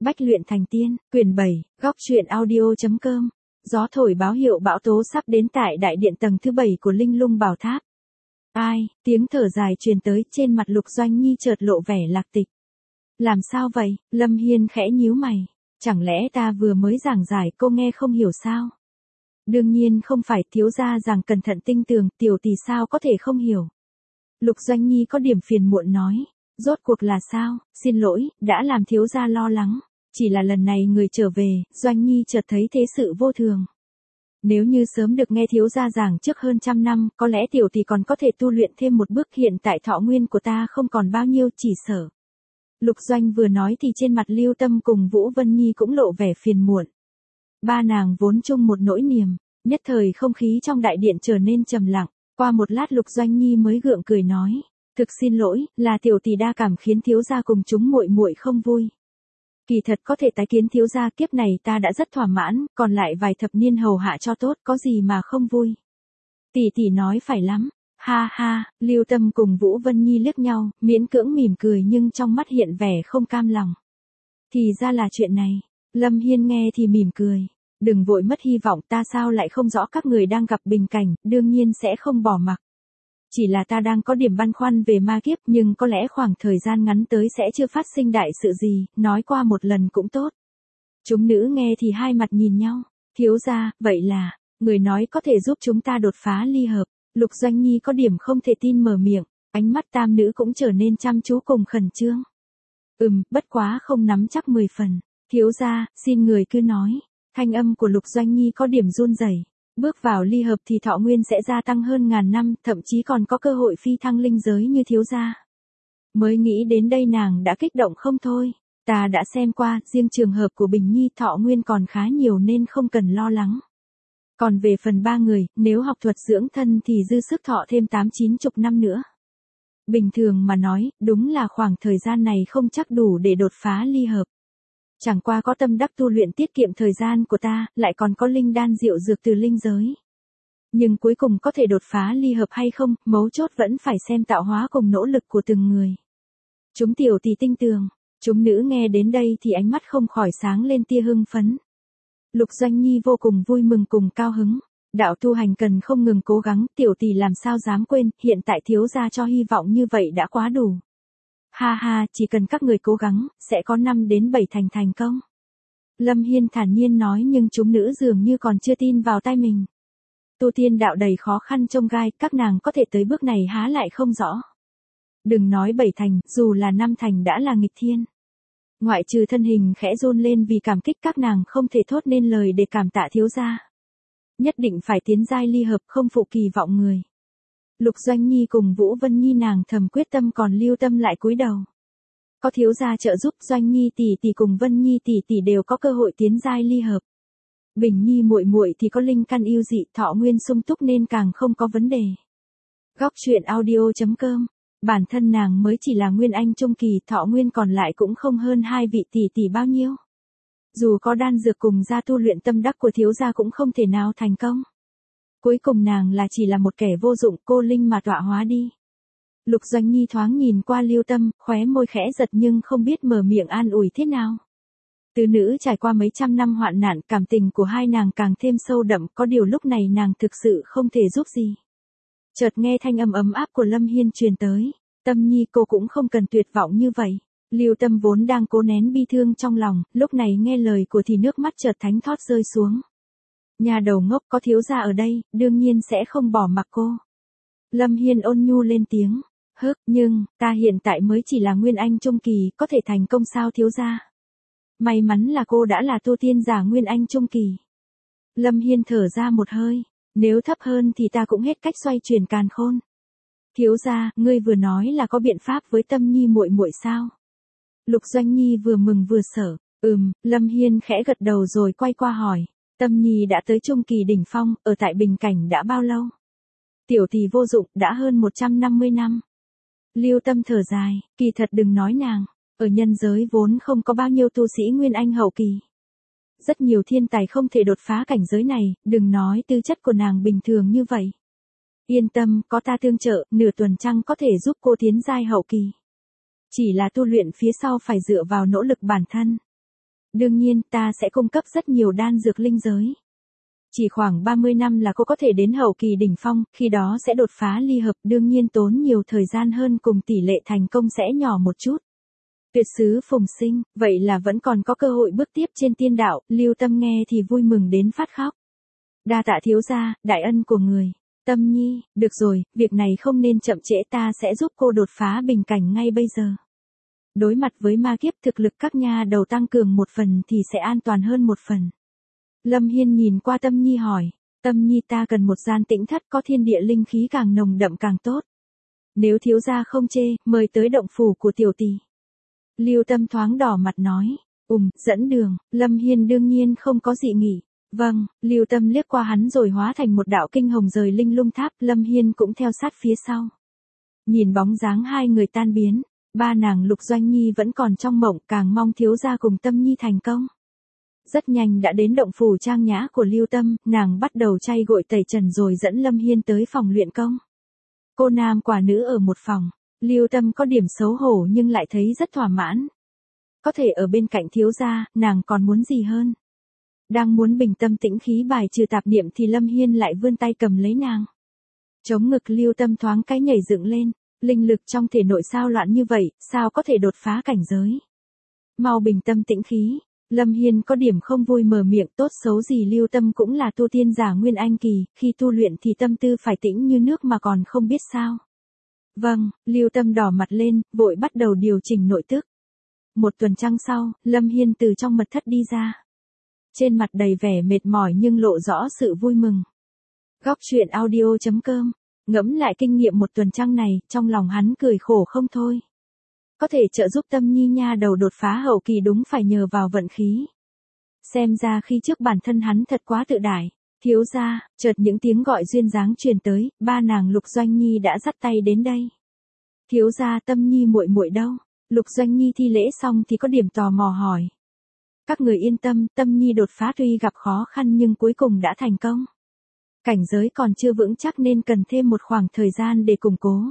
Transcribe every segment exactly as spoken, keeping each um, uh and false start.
Bách luyện thành tiên, quyển bảy, góc truyện audio.com. Gió thổi báo hiệu bão tố sắp đến tại đại điện tầng thứ bảy của Linh Lung Bảo Tháp. Ai, tiếng thở dài truyền tới, trên mặt Lục Doanh Nhi chợt lộ vẻ lạc tịch. Làm sao vậy? Lâm Hiên khẽ nhíu mày. Chẳng lẽ ta vừa mới giảng giải cô nghe không hiểu sao? Đương nhiên không phải, thiếu gia giảng cẩn thận tinh tường, tiểu tỷ sao có thể không hiểu. Lục Doanh Nhi có điểm phiền muộn nói. Rốt cuộc là sao? Xin lỗi, đã làm thiếu gia lo lắng. Chỉ là lần này người trở về, Doanh Nhi chợt thấy thế sự vô thường. Nếu như sớm được nghe thiếu gia giảng trước hơn trăm năm, có lẽ tiểu tỷ còn có thể tu luyện thêm một bước, hiện tại thọ nguyên của ta không còn bao nhiêu, chỉ sợ. Lục Doanh vừa nói thì trên mặt Lưu Tâm cùng Vũ Vân Nhi cũng lộ vẻ phiền muộn. Ba nàng vốn chung một nỗi niềm, nhất thời không khí trong đại điện trở nên trầm lặng, qua một lát Lục Doanh Nhi mới gượng cười nói. Thực xin lỗi, là tiểu tỷ đa cảm khiến thiếu gia cùng chúng muội muội không vui. Kỳ thật có thể tái kiến thiếu gia, kiếp này ta đã rất thỏa mãn, còn lại vài thập niên hầu hạ cho tốt, có gì mà không vui. Tỷ tỷ nói phải lắm. Ha ha, Lưu Tâm cùng Vũ Vân Nhi liếc nhau, miễn cưỡng mỉm cười nhưng trong mắt hiện vẻ không cam lòng. Thì ra là chuyện này. Lâm Hiên nghe thì mỉm cười. Đừng vội mất hy vọng, ta sao lại không rõ các người đang gặp bình cảnh, đương nhiên sẽ không bỏ mặc. Chỉ là ta đang có điểm băn khoăn về ma kiếp, nhưng có lẽ khoảng thời gian ngắn tới sẽ chưa phát sinh đại sự gì, nói qua một lần cũng tốt. Chúng nữ nghe thì hai mặt nhìn nhau. Thiếu gia, vậy là, người nói có thể giúp chúng ta đột phá ly hợp. Lục Doanh Nhi có điểm không thể tin mở miệng, ánh mắt tam nữ cũng trở nên chăm chú cùng khẩn trương. Ừm, bất quá không nắm chắc mười phần. Thiếu gia, xin người cứ nói. Thanh âm của Lục Doanh Nhi có điểm run rẩy. Bước vào ly hợp thì thọ nguyên sẽ gia tăng hơn ngàn năm, thậm chí còn có cơ hội phi thăng linh giới như thiếu gia. Mới nghĩ đến đây nàng đã kích động không thôi. Ta đã xem qua, riêng trường hợp của Bình Nhi thọ nguyên còn khá nhiều nên không cần lo lắng. Còn về phần ba người, nếu học thuật dưỡng thân thì dư sức thọ thêm tám chín chục năm nữa. Bình thường mà nói, đúng là khoảng thời gian này không chắc đủ để đột phá ly hợp. Chẳng qua có tâm đắc tu luyện tiết kiệm thời gian của ta, lại còn có linh đan diệu dược từ linh giới. Nhưng cuối cùng có thể đột phá ly hợp hay không, mấu chốt vẫn phải xem tạo hóa cùng nỗ lực của từng người. Chúng tiểu tỷ tinh tường, chúng nữ nghe đến đây thì ánh mắt không khỏi sáng lên tia hưng phấn. Lục Doanh Nhi vô cùng vui mừng cùng cao hứng. Đạo tu hành cần không ngừng cố gắng, tiểu tỷ làm sao dám quên, hiện tại thiếu gia cho hy vọng như vậy đã quá đủ. Ha ha, chỉ cần các người cố gắng, sẽ có năm đến bảy thành thành công. Lâm Hiên thản nhiên nói, nhưng chúng nữ dường như còn chưa tin vào tai mình. Tu tiên đạo đầy khó khăn chông gai, các nàng có thể tới bước này há lại không rõ. Đừng nói bảy thành, dù là năm thành đã là nghịch thiên. Ngoại trừ thân hình khẽ run lên vì cảm kích, các nàng không thể thốt nên lời để cảm tạ thiếu gia. Nhất định phải tiến giai ly hợp, không phụ kỳ vọng người. Lục Doanh Nhi cùng Vũ Vân Nhi nàng thầm quyết tâm, còn Lưu Tâm lại cúi đầu. Có thiếu gia trợ giúp, Doanh Nhi tỷ tỷ cùng Vân Nhi tỷ tỷ đều có cơ hội tiến giai ly hợp. Bình Nhi muội muội thì có linh căn yêu dị, thọ nguyên sung túc nên càng không có vấn đề. Góc truyện audio.com. Bản thân nàng mới chỉ là nguyên anh trung kỳ, thọ nguyên còn lại cũng không hơn hai vị tỷ tỷ bao nhiêu. Dù có đan dược cùng gia tu luyện tâm đắc của thiếu gia cũng không thể nào thành công. Cuối cùng nàng là chỉ là một kẻ vô dụng, cô linh mà tọa hóa đi. Lục Doanh Nhi thoáng nhìn qua Lưu Tâm, khóe môi khẽ giật nhưng không biết mở miệng an ủi thế nào. Tứ nữ trải qua mấy trăm năm hoạn nạn, cảm tình của hai nàng càng thêm sâu đậm, có điều lúc này nàng thực sự không thể giúp gì. Chợt nghe thanh âm ấm áp của Lâm Hiên truyền tới. Tâm Nhi, cô cũng không cần tuyệt vọng như vậy. Lưu Tâm vốn đang cố nén bi thương trong lòng, lúc này nghe lời của thì nước mắt chợt thánh thót rơi xuống. Nhà đầu ngốc, có thiếu gia ở đây, đương nhiên sẽ không bỏ mặc cô. Lâm Hiên ôn nhu lên tiếng. Hức, nhưng, ta hiện tại mới chỉ là nguyên anh trung kỳ, có thể thành công sao thiếu gia? May mắn là cô đã là tu tiên giả nguyên anh trung kỳ. Lâm Hiên thở ra một hơi. Nếu thấp hơn thì ta cũng hết cách xoay chuyển càn khôn. Thiếu gia, ngươi vừa nói là có biện pháp với Tâm Nhi muội muội sao? Lục Doanh Nhi vừa mừng vừa sợ. Ừm, Lâm Hiên khẽ gật đầu rồi quay qua hỏi. Tâm Nhi đã tới trung kỳ đỉnh phong, ở tại bình cảnh đã bao lâu? Tiểu tỷ vô dụng, đã hơn một trăm năm mươi năm. Lưu Tâm thở dài, kỳ thật đừng nói nàng, ở nhân giới vốn không có bao nhiêu tu sĩ nguyên anh hậu kỳ. Rất nhiều thiên tài không thể đột phá cảnh giới này, đừng nói tư chất của nàng bình thường như vậy. Yên tâm, có ta tương trợ, nửa tuần trăng có thể giúp cô tiến giai hậu kỳ. Chỉ là tu luyện phía sau phải dựa vào nỗ lực bản thân. Đương nhiên, ta sẽ cung cấp rất nhiều đan dược linh giới. Chỉ khoảng ba mươi năm là cô có thể đến hậu kỳ đỉnh phong, khi đó sẽ đột phá ly hợp, đương nhiên tốn nhiều thời gian hơn cùng tỷ lệ thành công sẽ nhỏ một chút. Tuyệt sứ Phùng Sinh, vậy là vẫn còn có cơ hội bước tiếp trên tiên đạo, Lưu Tâm nghe thì vui mừng đến phát khóc. Đa tạ thiếu gia, đại ân của người. Tâm Nhi, được rồi, việc này không nên chậm trễ, ta sẽ giúp cô đột phá bình cảnh ngay bây giờ. Đối mặt với ma kiếp, thực lực các nha đầu tăng cường một phần thì sẽ an toàn hơn một phần. Lâm Hiên nhìn qua Tâm Nhi hỏi, Tâm Nhi, ta cần một gian tĩnh thất có thiên địa linh khí càng nồng đậm càng tốt. Nếu thiếu gia không chê, mời tới động phủ của tiểu tỷ. Lưu Tâm thoáng đỏ mặt nói, ùm, dẫn đường. Lâm Hiên đương nhiên không có dị nghị. Vâng, Lưu Tâm liếc qua hắn rồi hóa thành một đạo kinh hồng rời linh lung tháp, Lâm Hiên cũng theo sát phía sau. Nhìn bóng dáng hai người tan biến, ba nàng Lục Doanh Nhi vẫn còn trong mộng, càng mong thiếu gia cùng Tâm Nhi thành công. Rất nhanh đã đến động phủ trang nhã của Lưu Tâm, nàng bắt đầu chay gội tẩy trần rồi dẫn Lâm Hiên tới phòng luyện công. Cô nam quả nữ ở một phòng, Lưu Tâm có điểm xấu hổ nhưng lại thấy rất thỏa mãn. Có thể ở bên cạnh thiếu gia, nàng còn muốn gì hơn. Đang muốn bình tâm tĩnh khí bài trừ tạp niệm thì Lâm Hiên lại vươn tay cầm lấy nàng. Chống ngực Lưu Tâm thoáng cái nhảy dựng lên, linh lực trong thể nội sao loạn như vậy, sao có thể đột phá cảnh giới. Mau bình tâm tĩnh khí, Lâm Hiên có điểm không vui mở miệng, tốt xấu gì Lưu Tâm cũng là tu tiên giả nguyên anh kỳ, khi tu luyện thì tâm tư phải tĩnh như nước mà còn không biết sao. Vâng, Lưu Tâm đỏ mặt lên, vội bắt đầu điều chỉnh nội tức. Một tuần trăng sau, Lâm Hiên từ trong mật thất đi ra. Trên mặt đầy vẻ mệt mỏi nhưng lộ rõ sự vui mừng. Góc truyện audio chấm com, ngẫm lại kinh nghiệm một tuần trăng này, trong lòng hắn cười khổ không thôi. Có thể trợ giúp Tâm Nhi nha đầu đột phá hậu kỳ đúng phải nhờ vào vận khí. Xem ra khi trước bản thân hắn thật quá tự đại. Thiếu gia, chợt những tiếng gọi duyên dáng truyền tới, ba nàng Lục Doanh Nhi đã dắt tay đến đây. Thiếu gia, Tâm Nhi muội muội đâu? Lục Doanh Nhi thi lễ xong thì có điểm tò mò hỏi. Các người yên tâm, Tâm Nhi đột phá tuy gặp khó khăn nhưng cuối cùng đã thành công. Cảnh giới còn chưa vững chắc nên cần thêm một khoảng thời gian để củng cố.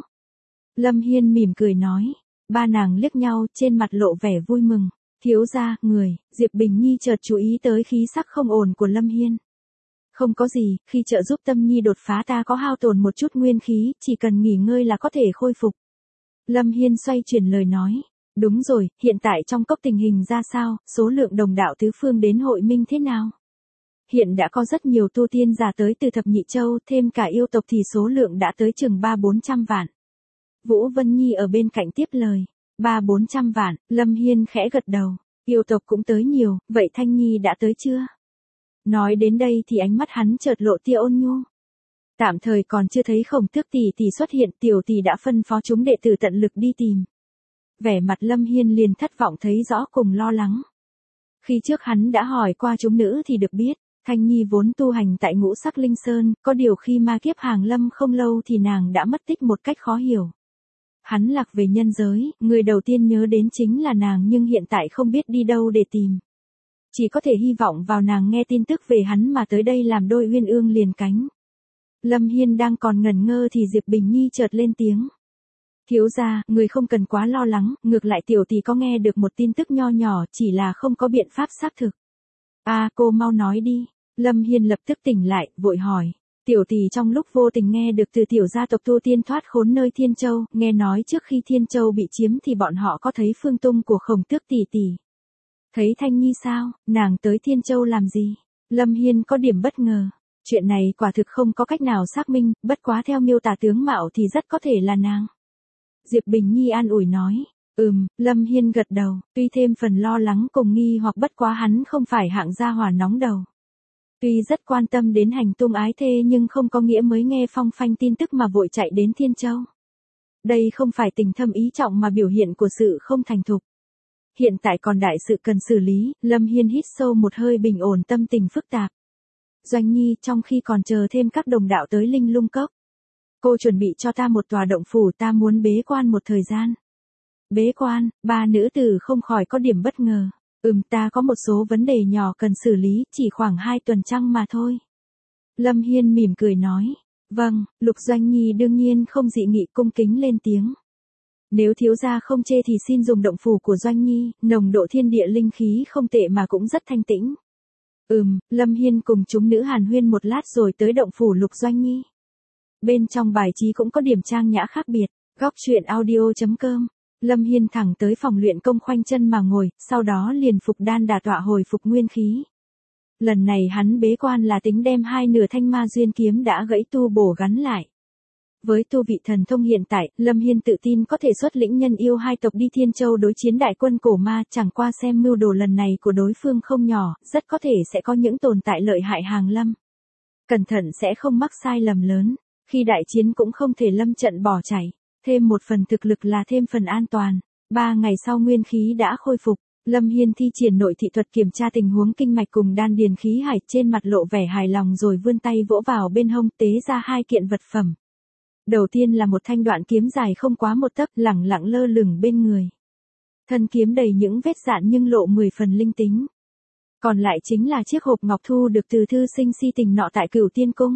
Lâm Hiên mỉm cười nói. Ba nàng liếc nhau, trên mặt lộ vẻ vui mừng. Thiếu gia, người, Diệp Bình Nhi chợt chú ý tới khí sắc không ổn của Lâm Hiên. Không có gì, khi trợ giúp Tâm Nhi đột phá ta có hao tổn một chút nguyên khí, chỉ cần nghỉ ngơi là có thể khôi phục. Lâm Hiên xoay chuyển lời nói. Đúng rồi, hiện tại trong cốc tình hình ra sao, số lượng đồng đạo tứ phương đến hội minh thế nào? Hiện đã có rất nhiều tu tiên giả tới từ thập nhị châu, thêm cả yêu tộc thì số lượng đã tới chừng ba bốn trăm vạn. Vũ Vân Nhi ở bên cạnh tiếp lời. Ba bốn trăm vạn, Lâm Hiên khẽ gật đầu. Yêu tộc cũng tới nhiều, vậy Thanh Nhi đã tới chưa? Nói đến đây thì ánh mắt hắn chợt lộ tia ôn nhu. Tạm thời còn chưa thấy Khổng Tước tỷ tỷ xuất hiện, tiểu tỷ đã phân phó chúng đệ tử tận lực đi tìm. Vẻ mặt Lâm Hiên liền thất vọng thấy rõ cùng lo lắng. Khi trước hắn đã hỏi qua chúng nữ thì được biết, Thanh Nhi vốn tu hành tại Ngũ Sắc Linh Sơn, có điều khi ma kiếp hàng lâm không lâu thì nàng đã mất tích một cách khó hiểu. Hắn lạc về nhân giới, người đầu tiên nhớ đến chính là nàng nhưng hiện tại không biết đi đâu để tìm. Chỉ có thể hy vọng vào nàng nghe tin tức về hắn mà tới đây làm đôi uyên ương liền cánh. Lâm Hiên đang còn ngẩn ngơ thì Diệp Bình Nhi chợt lên tiếng. Thiếu gia, người không cần quá lo lắng, ngược lại tiểu tỷ có nghe được một tin tức nho nhỏ, chỉ là không có biện pháp xác thực. À, cô mau nói đi. Lâm Hiên lập tức tỉnh lại, vội hỏi. Tiểu tỷ trong lúc vô tình nghe được từ tiểu gia tộc tu tiên thoát khốn nơi Thiên Châu, nghe nói trước khi Thiên Châu bị chiếm thì bọn họ có thấy phương tung của Khổng Tước tỷ tỷ. Thấy Thanh Nhi sao, nàng tới Thiên Châu làm gì? Lâm Hiên có điểm bất ngờ. Chuyện này quả thực không có cách nào xác minh, bất quá theo miêu tả tướng mạo thì rất có thể là nàng. Diệp Bình Nhi an ủi nói. Ừm, Lâm Hiên gật đầu, tuy thêm phần lo lắng cùng nghi hoặc bất quá hắn không phải hạng gia hỏa nóng đầu. Tuy rất quan tâm đến hành tung ái thê nhưng không có nghĩa mới nghe phong phanh tin tức mà vội chạy đến Thiên Châu. Đây không phải tình thâm ý trọng mà biểu hiện của sự không thành thục. Hiện tại còn đại sự cần xử lý, Lâm Hiên hít sâu một hơi bình ổn tâm tình phức tạp. Doanh Nhi, trong khi còn chờ thêm các đồng đạo tới Linh Lung Cốc, cô chuẩn bị cho ta một tòa động phủ, ta muốn bế quan một thời gian. Bế quan, ba nữ tử không khỏi có điểm bất ngờ. Ừm, ta có một số vấn đề nhỏ cần xử lý, chỉ khoảng hai tuần trăng mà thôi. Lâm Hiên mỉm cười nói. Vâng, Lục Doanh Nhi đương nhiên không dị nghị, cung kính lên tiếng. Nếu thiếu gia không chê thì xin dùng động phủ của Doanh Nhi, nồng độ thiên địa linh khí không tệ mà cũng rất thanh tĩnh. Ừm, Lâm Hiên cùng chúng nữ hàn huyên một lát rồi tới động phủ Lục Doanh Nhi. Bên trong bài trí cũng có điểm trang nhã khác biệt. Góc truyện audio.com. Lâm Hiên thẳng tới phòng luyện công khoanh chân mà ngồi, sau đó liền phục đan đả tọa hồi phục nguyên khí. Lần này hắn bế quan là tính đem hai nửa thanh ma duyên kiếm đã gãy tu bổ gắn lại. Với tu vị thần thông hiện tại, Lâm Hiên tự tin có thể xuất lĩnh nhân yêu hai tộc đi Thiên Châu đối chiến đại quân cổ ma, chẳng qua xem mưu đồ lần này của đối phương không nhỏ, rất có thể sẽ có những tồn tại lợi hại hàng lâm. Cẩn thận sẽ không mắc sai lầm lớn, khi đại chiến cũng không thể lâm trận bỏ chạy, thêm một phần thực lực là thêm phần an toàn. Ba ngày sau nguyên khí đã khôi phục, Lâm Hiên thi triển nội thị thuật kiểm tra tình huống kinh mạch cùng đan điền khí hải, trên mặt lộ vẻ hài lòng rồi vươn tay vỗ vào bên hông tế ra hai kiện vật phẩm. Đầu tiên là một thanh đoạn kiếm dài không quá một tấc lẳng lặng lơ lửng bên người. Thân kiếm đầy những vết dạn nhưng lộ mười phần linh tính. Còn lại chính là chiếc hộp ngọc thu được từ thư sinh si tình nọ tại Cửu Tiên Cung.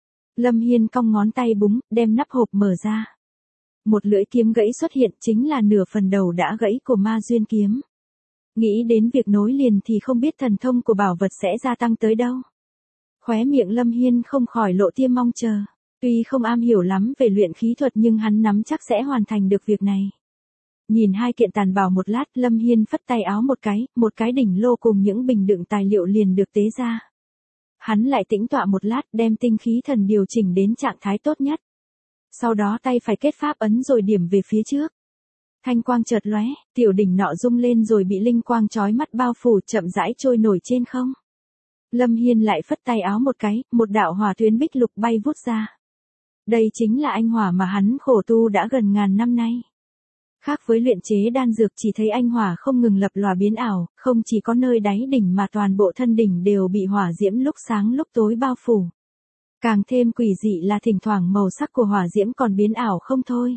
Lâm Hiên cong ngón tay búng, đem nắp hộp mở ra. Một lưỡi kiếm gãy xuất hiện, chính là nửa phần đầu đã gãy của ma duyên kiếm. Nghĩ đến việc nối liền thì không biết thần thông của bảo vật sẽ gia tăng tới đâu. Khóe miệng Lâm Hiên không khỏi lộ tia mong chờ. Tuy không am hiểu lắm về luyện khí thuật nhưng hắn nắm chắc sẽ hoàn thành được việc này. Nhìn hai kiện tàn bảo một lát, Lâm Hiên phất tay áo một cái, một cái đỉnh lô cùng những bình đựng tài liệu liền được tế ra. Hắn lại tĩnh tọa một lát, đem tinh khí thần điều chỉnh đến trạng thái tốt nhất. Sau đó tay phải kết pháp ấn rồi điểm về phía trước. Thanh quang chợt lóe, tiểu đỉnh nọ rung lên rồi bị linh quang chói mắt bao phủ, chậm rãi trôi nổi trên không. Lâm Hiên lại phất tay áo một cái, một đạo hỏa tuyến bích lục bay vút ra. Đây chính là anh hỏa mà hắn khổ tu đã gần ngàn năm nay. Khác với luyện chế đan dược, chỉ thấy anh hỏa không ngừng lập lòe biến ảo, không chỉ có nơi đáy đỉnh mà toàn bộ thân đỉnh đều bị hỏa diễm lúc sáng lúc tối bao phủ. Càng thêm quỷ dị là thỉnh thoảng màu sắc của hỏa diễm còn biến ảo không thôi.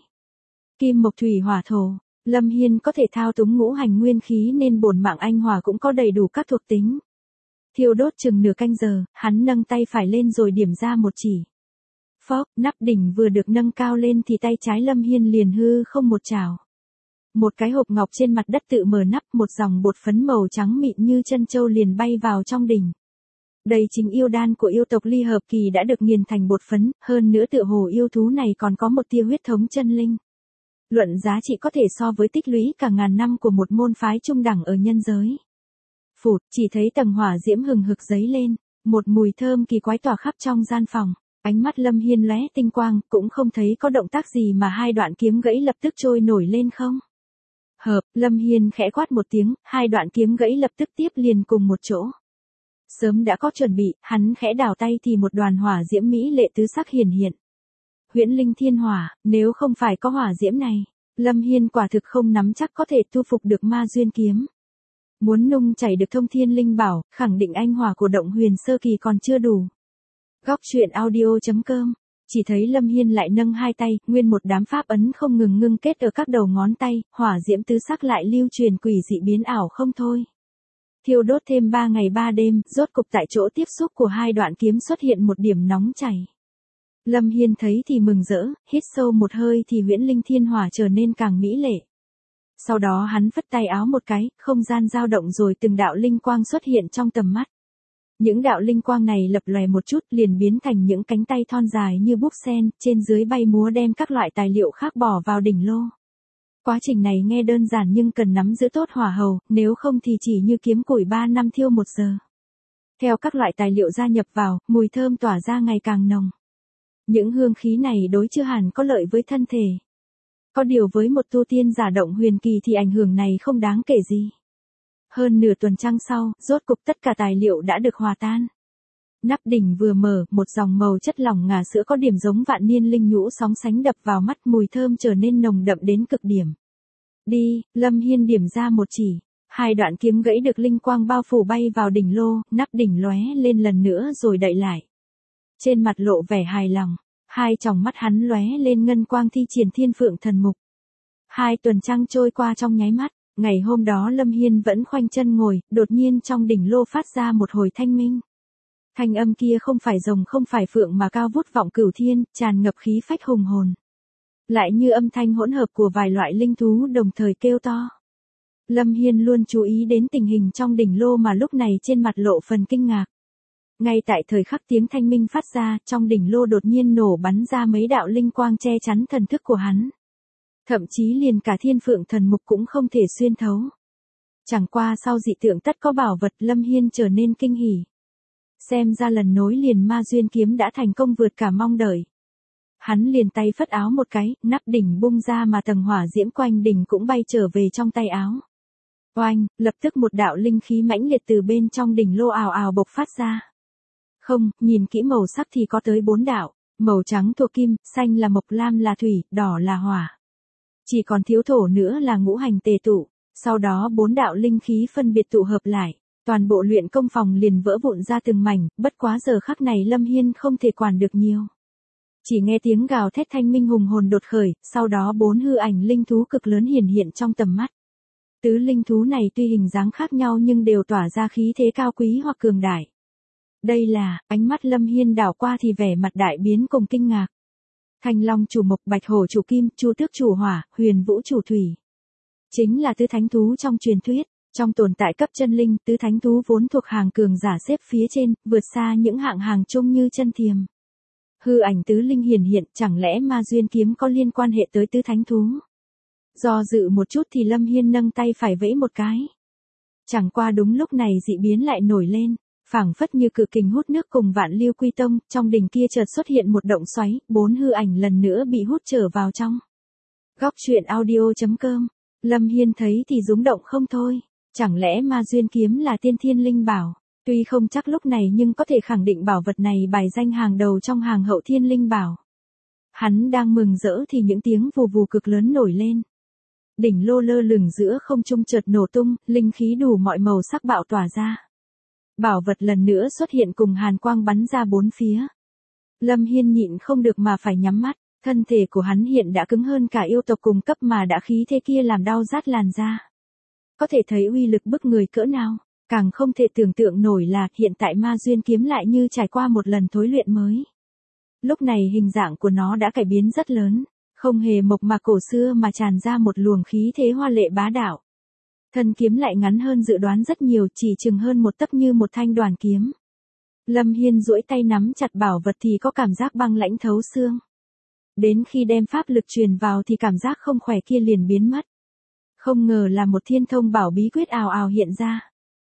Kim mộc thủy hỏa thổ, Lâm Hiên có thể thao túng ngũ hành nguyên khí nên bổn mạng anh hỏa cũng có đầy đủ các thuộc tính. Thiêu đốt chừng nửa canh giờ, hắn nâng tay phải lên rồi điểm ra một chỉ. Phốc, nắp đỉnh vừa được nâng cao lên thì tay trái Lâm Hiên liền hư không một chảo. Một cái hộp ngọc trên mặt đất tự mở nắp, một dòng bột phấn màu trắng mịn như chân châu liền bay vào trong đỉnh. Đây chính yêu đan của yêu tộc Ly Hợp Kỳ đã được nghiền thành bột phấn, hơn nữa tựa hồ yêu thú này còn có một tia huyết thống chân linh. Luận giá trị có thể so với tích lũy cả ngàn năm của một môn phái trung đẳng ở nhân giới. Phụt, chỉ thấy tầng hỏa diễm hừng hực dấy lên, một mùi thơm kỳ quái tỏa khắp trong gian phòng. Ánh mắt Lâm Hiên lóe tinh quang, cũng không thấy có động tác gì mà hai đoạn kiếm gãy lập tức trôi nổi lên không. Hợp, Lâm Hiên khẽ quát một tiếng, hai đoạn kiếm gãy lập tức tiếp liền cùng một chỗ. Sớm đã có chuẩn bị, hắn khẽ đảo tay thì một đoàn hỏa diễm mỹ lệ tứ sắc hiển hiện. Huyễn linh thiên hỏa, nếu không phải có hỏa diễm này, Lâm Hiên quả thực không nắm chắc có thể thu phục được ma duyên kiếm. Muốn nung chảy được thông thiên linh bảo, khẳng định anh hỏa của động huyền sơ kỳ còn chưa đủ. Góc truyện audio.com. Chỉ thấy Lâm Hiên lại nâng hai tay, nguyên một đám pháp ấn không ngừng ngưng kết ở các đầu ngón tay, hỏa diễm tứ sắc lại lưu truyền quỷ dị biến ảo không thôi. Thiêu đốt thêm ba ngày ba đêm, rốt cục tại chỗ tiếp xúc của hai đoạn kiếm xuất hiện một điểm nóng chảy. Lâm Hiên thấy thì mừng rỡ, hít sâu một hơi thì huyễn linh thiên hỏa trở nên càng mỹ lệ. Sau đó hắn phất tay áo một cái, không gian dao động rồi từng đạo linh quang xuất hiện trong tầm mắt. Những đạo linh quang này lập lòe một chút liền biến thành những cánh tay thon dài như búp sen, trên dưới bay múa đem các loại tài liệu khác bỏ vào đỉnh lô. Quá trình này nghe đơn giản nhưng cần nắm giữ tốt hỏa hầu, nếu không thì chỉ như kiếm củi ba năm thiêu một giờ. Theo các loại tài liệu gia nhập vào, mùi thơm tỏa ra ngày càng nồng. Những hương khí này đối chưa hẳn có lợi với thân thể. Có điều với một tu tiên giả động huyền kỳ thì ảnh hưởng này không đáng kể gì. Hơn nửa tuần trăng sau, rốt cục tất cả tài liệu đã được hòa tan. Nắp đỉnh vừa mở, một dòng màu chất lỏng ngà sữa có điểm giống vạn niên linh nhũ sóng sánh đập vào mắt, mùi thơm trở nên nồng đậm đến cực điểm. Đi, Lâm Hiên điểm ra một chỉ. Hai đoạn kiếm gãy được linh quang bao phủ bay vào đỉnh lô, nắp đỉnh lóe lên lần nữa rồi đậy lại. Trên mặt lộ vẻ hài lòng, hai tròng mắt hắn lóe lên ngân quang thi triển thiên phượng thần mục. Hai tuần trăng trôi qua trong nháy mắt. Ngày hôm đó Lâm Hiên vẫn khoanh chân ngồi, đột nhiên trong đỉnh lô phát ra một hồi thanh minh. Thanh âm kia không phải rồng không phải phượng mà cao vút vọng cửu thiên, tràn ngập khí phách hùng hồn. lại như âm thanh hỗn hợp của vài loại linh thú đồng thời kêu to. Lâm Hiên luôn chú ý đến tình hình trong đỉnh lô mà lúc này trên mặt lộ phần kinh ngạc. Ngay tại thời khắc tiếng thanh minh phát ra, trong đỉnh lô đột nhiên nổ bắn ra mấy đạo linh quang che chắn thần thức của hắn. Thậm chí liền cả thiên phượng thần mục cũng không thể xuyên thấu. Chẳng qua sau dị tượng tất có bảo vật, Lâm Hiên trở nên kinh hỉ. Xem ra lần nối liền ma duyên kiếm đã thành công vượt cả mong đợi. Hắn liền tay phất áo một cái, nắp đỉnh bung ra mà tầng hỏa diễm quanh đỉnh cũng bay trở về trong tay áo. Oanh, lập tức một đạo linh khí mãnh liệt từ bên trong đỉnh lô ào ào bộc phát ra. Không, nhìn kỹ màu sắc thì có tới bốn đạo, màu trắng thuộc kim, xanh là mộc, lam là thủy, đỏ là hỏa. Chỉ còn thiếu thổ nữa là ngũ hành tề tụ, sau đó bốn đạo linh khí phân biệt tụ hợp lại, toàn bộ luyện công phòng liền vỡ vụn ra từng mảnh, bất quá giờ khắc này Lâm Hiên không thể quản được nhiều. Chỉ nghe tiếng gào thét thanh minh hùng hồn đột khởi, sau đó bốn hư ảnh linh thú cực lớn hiển hiện trong tầm mắt. Tứ linh thú này tuy hình dáng khác nhau nhưng đều tỏa ra khí thế cao quý hoặc cường đại. Đây là, ánh mắt Lâm Hiên đảo qua thì vẻ mặt đại biến cùng kinh ngạc. Thanh long chủ mộc, bạch hổ chủ kim, chu tước chủ hỏa, huyền vũ chủ thủy. Chính là tứ thánh thú trong truyền thuyết, trong tồn tại cấp chân linh, tứ thánh thú vốn thuộc hàng cường giả xếp phía trên, vượt xa những hạng hàng chung như chân thiềm. Hư ảnh tứ linh hiển hiện, chẳng lẽ ma duyên kiếm có liên quan hệ tới tứ thánh thú? Do dự một chút thì Lâm Hiên nâng tay phải vẫy một cái. Chẳng qua đúng lúc này dị biến lại nổi lên, phảng phất như cự kình hút nước cùng vạn lưu quy tông, trong đỉnh kia chợt xuất hiện một động xoáy, bốn hư ảnh lần nữa bị hút trở vào trong. Góc truyện audio chấm com, Lâm Hiên thấy thì rúng động không thôi, chẳng lẽ ma duyên kiếm là tiên thiên linh bảo, tuy không chắc lúc này nhưng có thể khẳng định bảo vật này bài danh hàng đầu trong hàng hậu thiên linh bảo. Hắn đang mừng rỡ thì những tiếng vù vù cực lớn nổi lên. Đỉnh lô lơ lửng giữa không trung chợt nổ tung, linh khí đủ mọi màu sắc bạo tỏa ra. Bảo vật lần nữa xuất hiện cùng hàn quang bắn ra bốn phía. Lâm Hiên nhịn không được mà phải nhắm mắt, thân thể của hắn hiện đã cứng hơn cả yêu tộc cùng cấp mà đã khí thế kia làm đau rát làn da. Có thể thấy uy lực bức người cỡ nào, càng không thể tưởng tượng nổi là hiện tại ma duyên kiếm lại như trải qua một lần thối luyện mới. Lúc này hình dạng của nó đã cải biến rất lớn, không hề mộc mạc cổ xưa mà tràn ra một luồng khí thế hoa lệ bá đạo. Thân kiếm lại ngắn hơn dự đoán rất nhiều, chỉ chừng hơn một tấc như một thanh đoàn kiếm. Lâm Hiên duỗi tay nắm chặt bảo vật thì có cảm giác băng lãnh thấu xương. Đến khi đem pháp lực truyền vào thì cảm giác không khỏe kia liền biến mất. Không ngờ là một thiên thông bảo bí quyết ào ào hiện ra.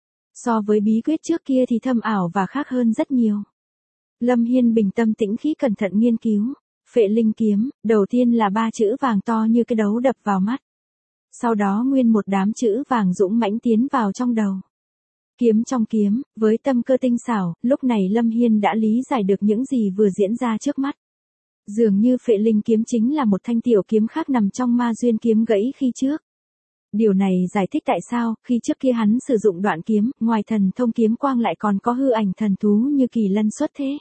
So với bí quyết trước kia thì thâm ảo và khác hơn rất nhiều. Lâm Hiên bình tâm tĩnh khí cẩn thận nghiên cứu. Phệ linh kiếm, đầu tiên là ba chữ vàng to như cái đấu đập vào mắt. Sau đó nguyên một đám chữ vàng dũng mãnh tiến vào trong đầu. Kiếm trong kiếm, với tâm cơ tinh xảo, lúc này Lâm Hiên đã lý giải được những gì vừa diễn ra trước mắt. Dường như phệ linh kiếm chính là một thanh tiểu kiếm khác nằm trong ma duyên kiếm gãy khi trước. Điều này giải thích tại sao, khi trước kia hắn sử dụng đoạn kiếm, ngoài thần thông kiếm quang lại còn có hư ảnh thần thú như kỳ lân xuất thế.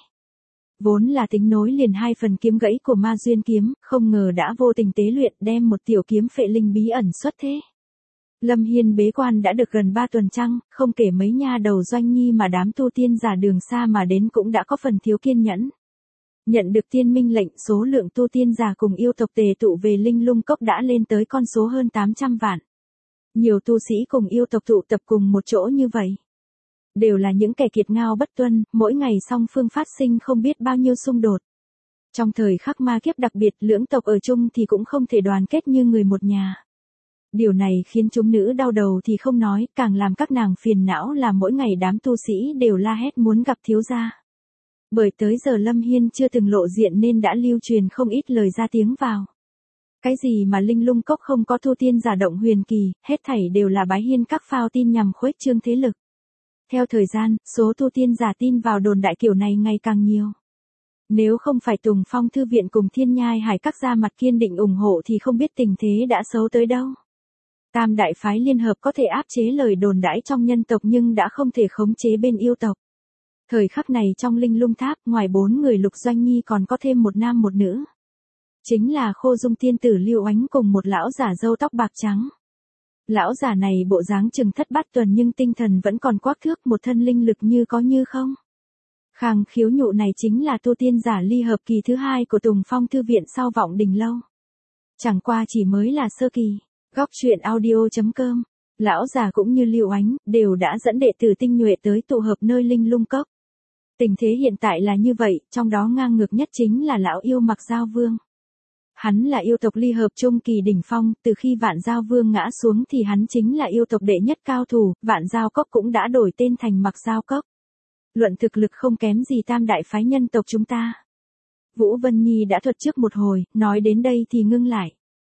Vốn là tính nối liền hai phần kiếm gãy của ma duyên kiếm, không ngờ đã vô tình tế luyện đem một tiểu kiếm phệ linh bí ẩn xuất thế. Lâm Hiên bế quan đã được gần ba tuần trăng, không kể mấy nha đầu doanh nhi mà đám tu tiên giả đường xa mà đến cũng đã có phần thiếu kiên nhẫn. Nhận được tiên minh lệnh, số lượng tu tiên giả cùng yêu tộc tề tụ về linh lung cốc đã lên tới con số hơn tám trăm vạn. Nhiều tu sĩ cùng yêu tộc tụ tập cùng một chỗ như vậy. Đều là những kẻ kiệt ngao bất tuân, mỗi ngày song phương phát sinh không biết bao nhiêu xung đột. Trong thời khắc ma kiếp đặc biệt lưỡng tộc ở chung thì cũng không thể đoàn kết như người một nhà. Điều này khiến chúng nữ đau đầu thì không nói, càng làm các nàng phiền não là mỗi ngày đám tu sĩ đều la hét muốn gặp thiếu gia. Bởi tới giờ Lâm Hiên chưa từng lộ diện nên đã lưu truyền không ít lời ra tiếng vào. Cái gì mà linh lung cốc không có tu tiên giả động huyền kỳ, hết thảy đều là bái hiên các phao tin nhằm khuếch trương thế lực. Theo thời gian, số tu tiên giả tin vào đồn đại kiểu này ngày càng nhiều. Nếu không phải Tùng Phong Thư Viện cùng Thiên Nhai Hải các ra mặt kiên định ủng hộ thì không biết tình thế đã xấu tới đâu. Tam đại phái liên hợp có thể áp chế lời đồn đãi trong nhân tộc nhưng đã không thể khống chế bên yêu tộc. Thời khắc này trong linh lung tháp, ngoài bốn người Lục Doanh Nhi còn có thêm một nam một nữ. Chính là Khô Dung tiên tử Lưu Oánh cùng một lão giả râu tóc bạc trắng. Lão giả này bộ dáng chừng thất bát tuần nhưng tinh thần vẫn còn quắc thước, một thân linh lực như có như không. Khang Khiếu Nhụ này chính là tu tiên giả ly hợp kỳ thứ hai của Tùng Phong Thư Viện sau Vọng Đình Lâu. Chẳng qua chỉ mới là sơ kỳ. Góc truyện audio.com. Lão già cũng như Lưu Ánh, đều đã dẫn đệ tử tinh nhuệ tới tụ hợp nơi Linh Lung Cốc. Tình thế hiện tại là như vậy, trong đó ngang ngược nhất chính là lão yêu Mặc Giao Vương. Hắn là yêu tộc ly hợp trung kỳ đỉnh phong, từ khi Vạn Giao Vương ngã xuống thì hắn chính là yêu tộc đệ nhất cao thủ, Vạn Giao Cốc cũng đã đổi tên thành Mặc Giao Cốc. Luận thực lực không kém gì tam đại phái nhân tộc chúng ta. Vũ Vân Nhi đã thuật trước một hồi, nói đến đây thì ngưng lại.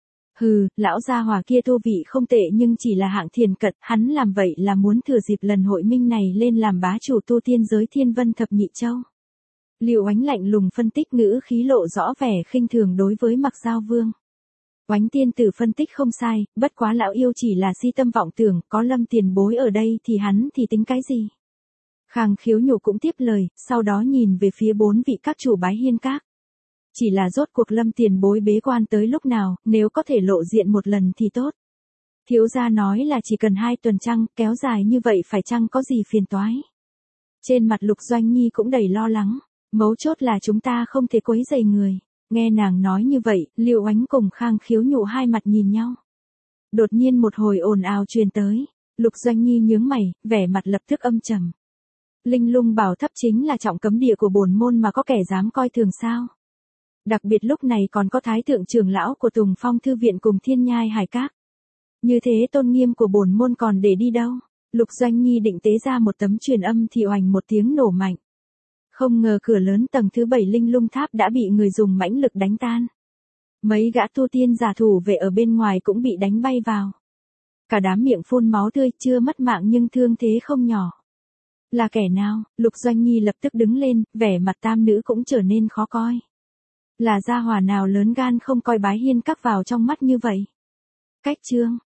Hừ, lão gia hỏa kia tu vị không tệ nhưng chỉ là hạng thiền cận, hắn làm vậy là muốn thừa dịp lần hội minh này lên làm bá chủ tu tiên giới Thiên Vân Thập Nhị Châu. Liệu Ánh lạnh lùng phân tích, ngữ khí lộ rõ vẻ khinh thường đối với Mặc Giao Vương. Oánh tiên tử phân tích không sai, bất quá lão yêu chỉ là si tâm vọng tưởng, có Lâm tiền bối ở đây thì hắn thì tính cái gì. Khang Khiếu Nhục cũng tiếp lời, sau đó nhìn về phía bốn vị các chủ bái hiên các. Chỉ là rốt cuộc Lâm tiền bối bế quan tới lúc nào, nếu có thể lộ diện một lần thì tốt. Thiếu gia nói là chỉ cần hai tuần trăng, kéo dài như vậy phải chăng có gì phiền toái. Trên mặt Lục Doanh Nhi cũng đầy lo lắng, mấu chốt là chúng ta không thể quấy rầy người. Nghe nàng nói như vậy, Liệu Ánh cùng Khang Khiếu Nhụ hai mặt nhìn nhau. Đột nhiên một hồi ồn ào truyền tới, Lục Doanh Nhi nhướng mày, vẻ mặt lập tức âm trầm. Linh Lung Bảo Tháp chính là trọng cấm địa của bổn môn mà có kẻ dám coi thường sao? Đặc biệt lúc này còn có thái thượng trưởng lão của Tùng Phong Thư Viện cùng Thiên Nhai Hải Các. Như thế tôn nghiêm của bổn môn còn để đi đâu? Lục Doanh Nhi định tế ra một tấm truyền âm thì oành một tiếng nổ mạnh. Không ngờ cửa lớn tầng thứ bảy Linh Lung Tháp đã bị người dùng mãnh lực đánh tan. Mấy gã tu tiên giả thủ vệ ở bên ngoài cũng bị đánh bay vào. Cả đám miệng phun máu tươi, chưa mất mạng nhưng thương thế không nhỏ. Là kẻ nào? Lục Doanh Nhi lập tức đứng lên, vẻ mặt tam nữ cũng trở nên khó coi. Là gia hỏa nào lớn gan không coi bái hiên các vào trong mắt như vậy? Cách chương.